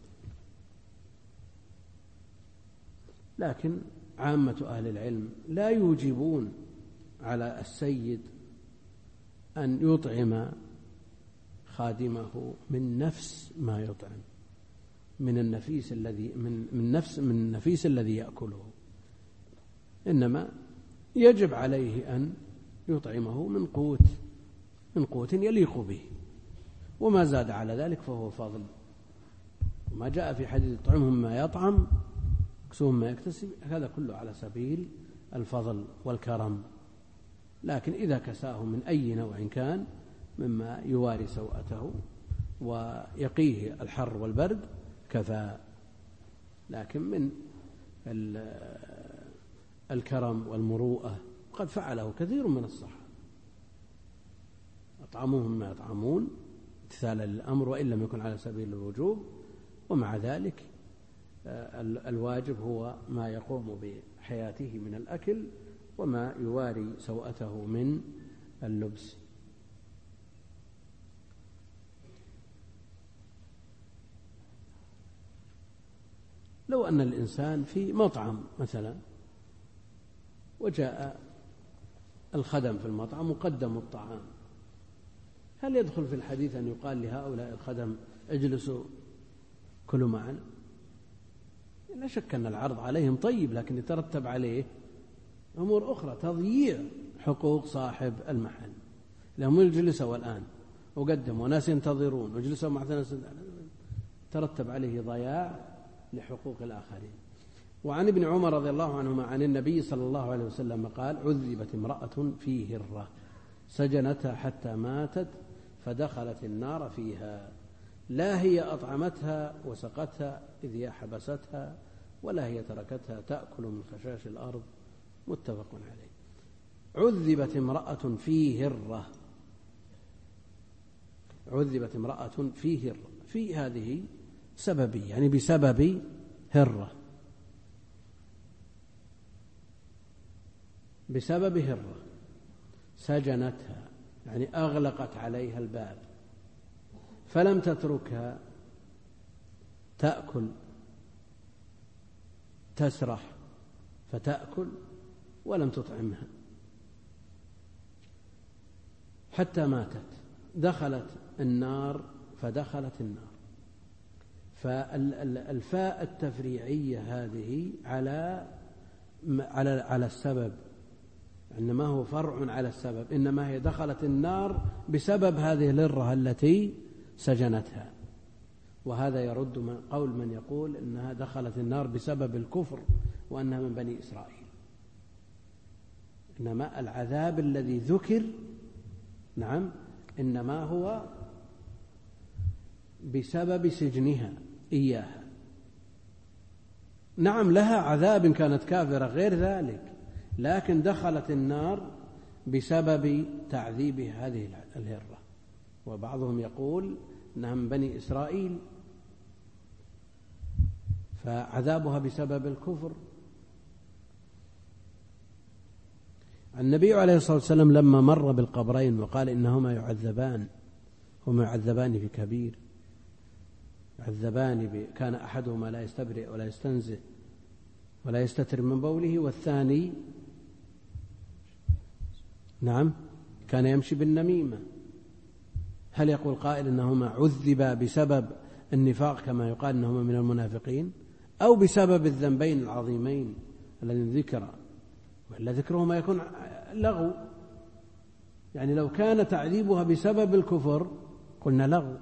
لكن عامة أهل العلم لا يوجبون على السيد أن يطعم خادمه من نفس ما يطعم، من النفيس الذي من النفيس الذي يأكله، إنما يجب عليه أن يطعمه من قوت يليق به، وما زاد على ذلك فهو فضل. وما جاء في حديث طعمهم ما يطعم اكسوهم ما يكتسب، هذا كله على سبيل الفضل والكرم. لكن إذا كساه من أي نوع كان مما يواري سوءته ويقيه الحر والبرد كفى. لكن من الكرم والمروءة قد فعله كثير من الصحابة، أطعموهم ما يطعمون امتثالا للأمر وإن لم يكن على سبيل الوجوب، ومع ذلك الواجب هو ما يقوم بحياته من الأكل وما يواري سوءته من اللبس. لو أن الإنسان في مطعم مثلا وجاء الخدم في المطعم وقدموا الطعام، هل يدخل في الحديث أن يقال لهؤلاء الخدم اجلسوا كلوا معنا؟ لا شك أن العرض عليهم طيب، لكن يترتب عليه أمور أخرى، تضييع حقوق صاحب المحل. لهم يجلسوا الآن وقدموا وناس ينتظرون وجلسوا مع ناس، ترتب عليه ضياع لحقوق الآخرين. وعن ابن عمر رضي الله عنهما عن النبي صلى الله عليه وسلم قال: عذبت امرأة في هرة سجنتها حتى ماتت فدخلت النار فيها، لا هي أطعمتها وسقتها إذ هي حبستها، ولا هي تركتها تأكل من خشاش الأرض. متفق عليه. عذبت امرأة في هرة، عذبت امرأة في هرة، في هذه سببية يعني بسبب هرة، بسبب هرة سجنتها يعني أغلقت عليها الباب فلم تتركها تأكل، تسرح فتأكل ولم تطعمها حتى ماتت. دخلت النار، فدخلت النار فالفاء التفريعية هذه على السبب، إنما هو فرع على السبب، إنما هي دخلت النار بسبب هذه الهرة التي سجنتها. وهذا يرد من قول من يقول إنها دخلت النار بسبب الكفر وأنها من بني إسرائيل. إنما العذاب الذي ذكر نعم إنما هو بسبب سجنها إياها. نعم لها عذاب إن كانت كافرة غير ذلك، لكن دخلت النار بسبب تعذيبها هذه الهرة. وبعضهم يقول إنها من بني إسرائيل فعذابها بسبب الكفر. النبي عليه الصلاة والسلام لما مر بالقبرين وقال إنهما يعذبان، هما يعذبان في كبير، يعذبان كان أحدهما لا يستبرئ ولا يستنزه ولا يستتر من بوله، والثاني نعم كان يمشي بالنميمة. هل يقول قائل إنهما عذبا بسبب النفاق كما يقال إنهما من المنافقين، أو بسبب الذنبين العظيمين الذين ذكرا؟ وإلا ذكرهما يكون لغو، يعني لو كان تعذيبها بسبب الكفر قلنا لغو.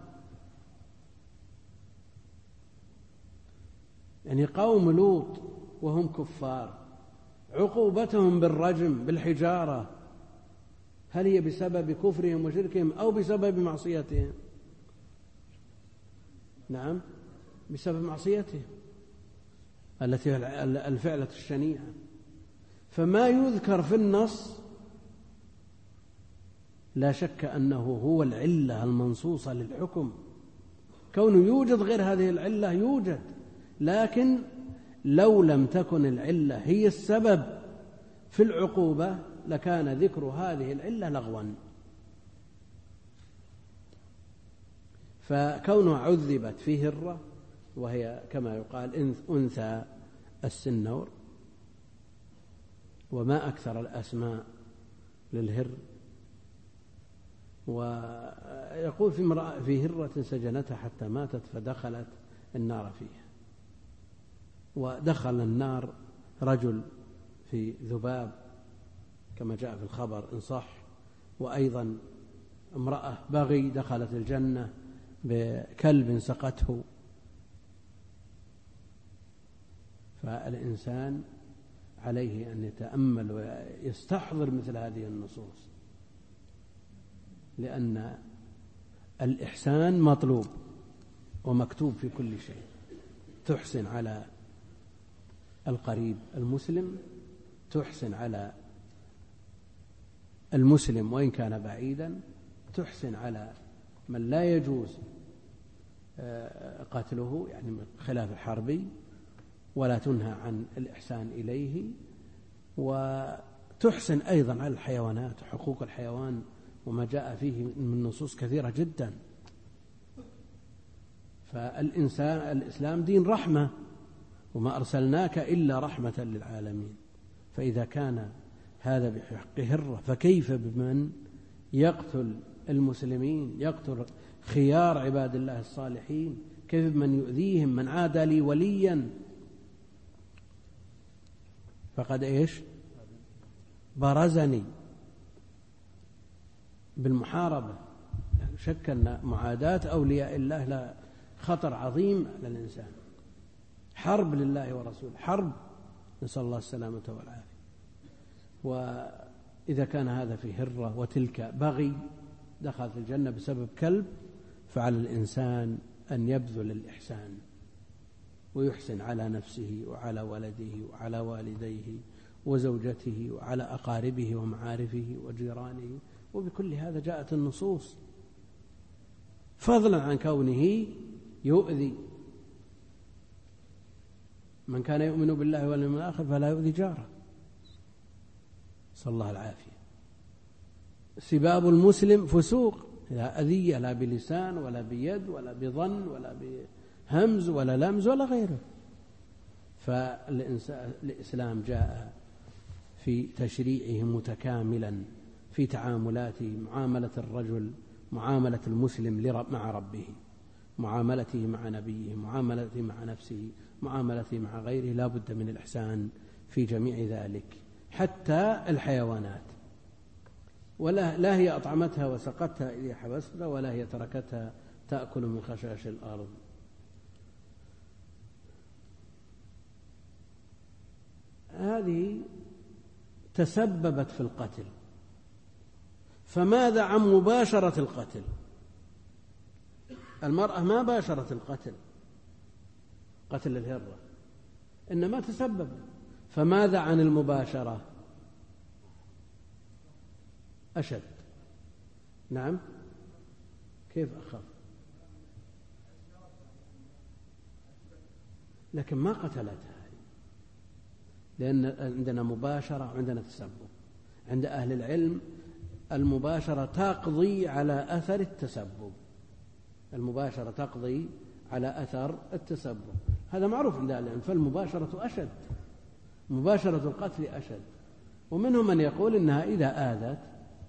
يعني قوم لوط وهم كفار عقوبتهم بالرجم بالحجارة هل هي بسبب كفرهم وشركهم أو بسبب معصيتهم؟ نعم بسبب معصيتهم التي الفعلة الشنيعة. فما يذكر في النص لا شك أنه هو العلة المنصوصة للحكم. كونه يوجد غير هذه العلة يوجد، لكن لو لم تكن العلة هي السبب في العقوبة لكان ذكر هذه العلة لغوا. فكونها عذبت في هرة وهي كما يقال أنثى السنور، وما أكثر الأسماء للهر. ويقول في هرة سجنتها حتى ماتت فدخلت النار فيها. ودخل النار رجل في ذباب كما جاء في الخبر إن صح، وأيضا امرأة بغي دخلت الجنة بكلب سقته. فالإنسان عليه أن يتأمل ويستحضر مثل هذه النصوص، لأن الإحسان مطلوب ومكتوب في كل شيء. تحسن على القريب المسلم، تحسن على المسلم وإن كان بعيدا، تحسن على من لا يجوز قتله يعني خلاف الحربي، ولا تنهى عن الإحسان إليه. وتحسن أيضا على الحيوانات، حقوق الحيوان وما جاء فيه من نصوص كثيرة جدا. الإسلام دين رحمة، وما أرسلناك إلا رحمة للعالمين. فإذا كان هذا بحق هرة فكيف بمن يقتل المسلمين، يقتل خيار عباد الله الصالحين؟ كيف بمن يؤذيهم؟ من عاد لي وليا فقد إيش برزني بالمحاربة. شك أن معاداة أولياء الله لا خطر عظيم على الإنسان، حرب لله ورسوله، حرب، نسأل الله السلامة والعافية. وإذا كان هذا في هرة وتلك بغي دخلت الجنة بسبب كلب، فعلى الإنسان أن يبذل الإحسان ويحسن على نفسه وعلى ولده وعلى والديه وزوجته وعلى أقاربه ومعارفه وجيرانه. وبكل هذا جاءت النصوص، فضلا عن كونه يؤذي. من كان يؤمن بالله واليوم الآخر فلا يؤذي جاره، صلى الله العافية. سباب المسلم فسوق، لا أذية لا بلسان ولا بيد ولا بظن ولا بهمز ولا لمز ولا غيره. فالإسلام جاء في تشريعه متكاملا في تعاملاته، معاملة الرجل معاملة المسلم مع ربه، معاملته مع نبيه، معاملته مع نفسه، معاملته مع غيره، لا بد من الإحسان في جميع ذلك، حتى الحيوانات. لا هي أطعمتها وسقتها إذا حبستها، ولا هي تركتها تأكل من خشاش الأرض. هذه تسببت في القتل، فماذا عن مباشرة القتل؟ المرأة ما باشرت القتل، قتل الهرة، إنما تسبب. فماذا عن المباشرة؟ أشد. نعم. كيف أخف؟ لكن ما قتلتها، لأن عندنا مباشرة وعندنا تسبب. عند أهل العلم المباشرة تقضي على أثر التسبب، المباشرة تقضي على أثر التسبب، هذا معروف عند أهل العلم. فالمباشرة أشد، مباشرة القتل أشد. ومنهم من يقول إنها إذا آذت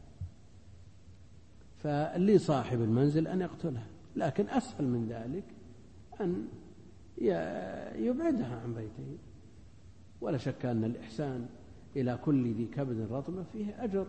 فلي صاحب المنزل أن يقتلها، لكن أسهل من ذلك أن يبعدها عن بيته. ولا شك أن الإحسان إلى كل ذي كبد رطبة فيه أجر،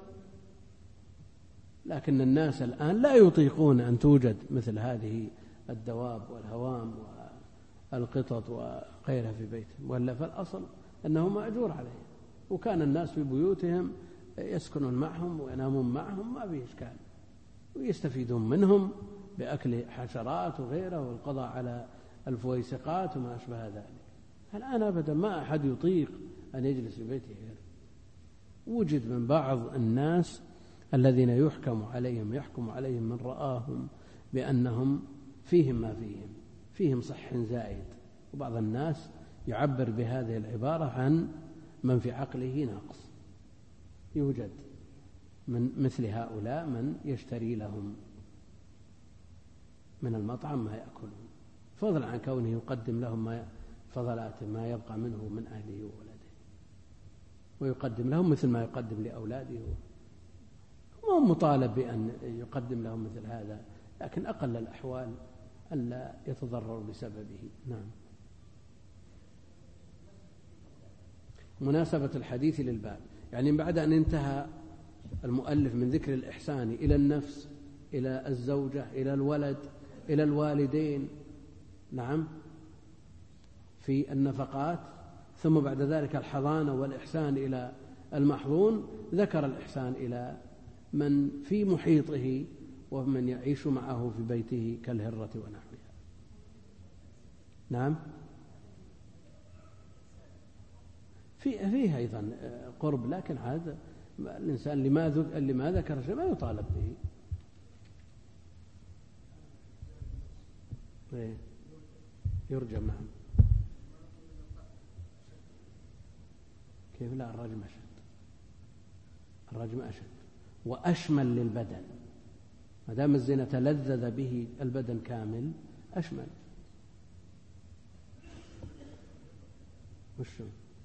لكن الناس الآن لا يطيقون أن توجد مثل هذه الدواب والهوام والقطط وغيرها في بيتهم، ولا فالأصل أنه مأجور عليه. وكان الناس في بيوتهم يسكنون معهم وينامون معهم، ما فيه إشكال، ويستفيدون منهم بأكل حشرات وغيره والقضاء على الفويسقات وما أشبه ذلك. الآن أبدا ما أحد يطيق أن يجلس في بيته غيره. وجد من بعض الناس الذين يحكم عليهم من رآهم بأنهم فيهم ما فيهم صح زائد، وبعض الناس يعبر بهذه العبارة عن من في عقله ناقص. يوجد من مثل هؤلاء من يشتري لهم من المطعم ما يأكلون، فضلا عن كونه يقدم لهم فضلات ما يبقى منه من أهله وولده، ويقدم لهم مثل ما يقدم لأولاده. وهو مطالب بأن يقدم لهم مثل هذا، لكن أقل الأحوال ألا يتضرر بسببه. نعم. مناسبة الحديث للباب، يعني بعد أن انتهى المؤلف من ذكر الإحسان إلى النفس، إلى الزوجة، إلى الولد، إلى الوالدين، نعم، في النفقات، ثم بعد ذلك الحضانة والإحسان إلى المحظون، ذكر الإحسان إلى من في محيطه ومن يعيش معه في بيته كالهرة ونحوها. نعم. فيه أيضا قرب، لكن هذا الإنسان اللي ما ذكر شيء ما يطالب به. يرجم. نعم. كيف؟ لا، الرجم أشد وأشمل للبدن، ما دام الزنا تلذذ به البدن كامل أشمل. وشو؟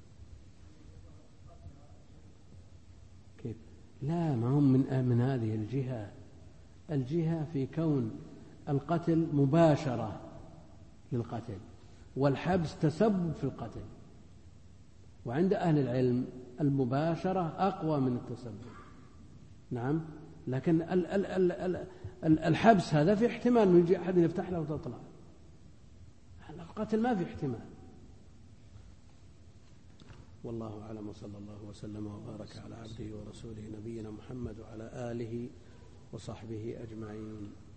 كيف؟ لا، ما هم من هذه الجهة في كون القتل مباشرة للقتل، والحبس تسبب في القتل. وعند أهل العلم المباشرة أقوى من التسبب. نعم. لكن الحبس هذا في احتمال أن يجي أحد يفتح له وتطلع، القتل ما في احتمال. والله أعلم، وصلى الله وسلم وبارك على عبده ورسوله نبينا محمد وعلى آله وصحبه أجمعين.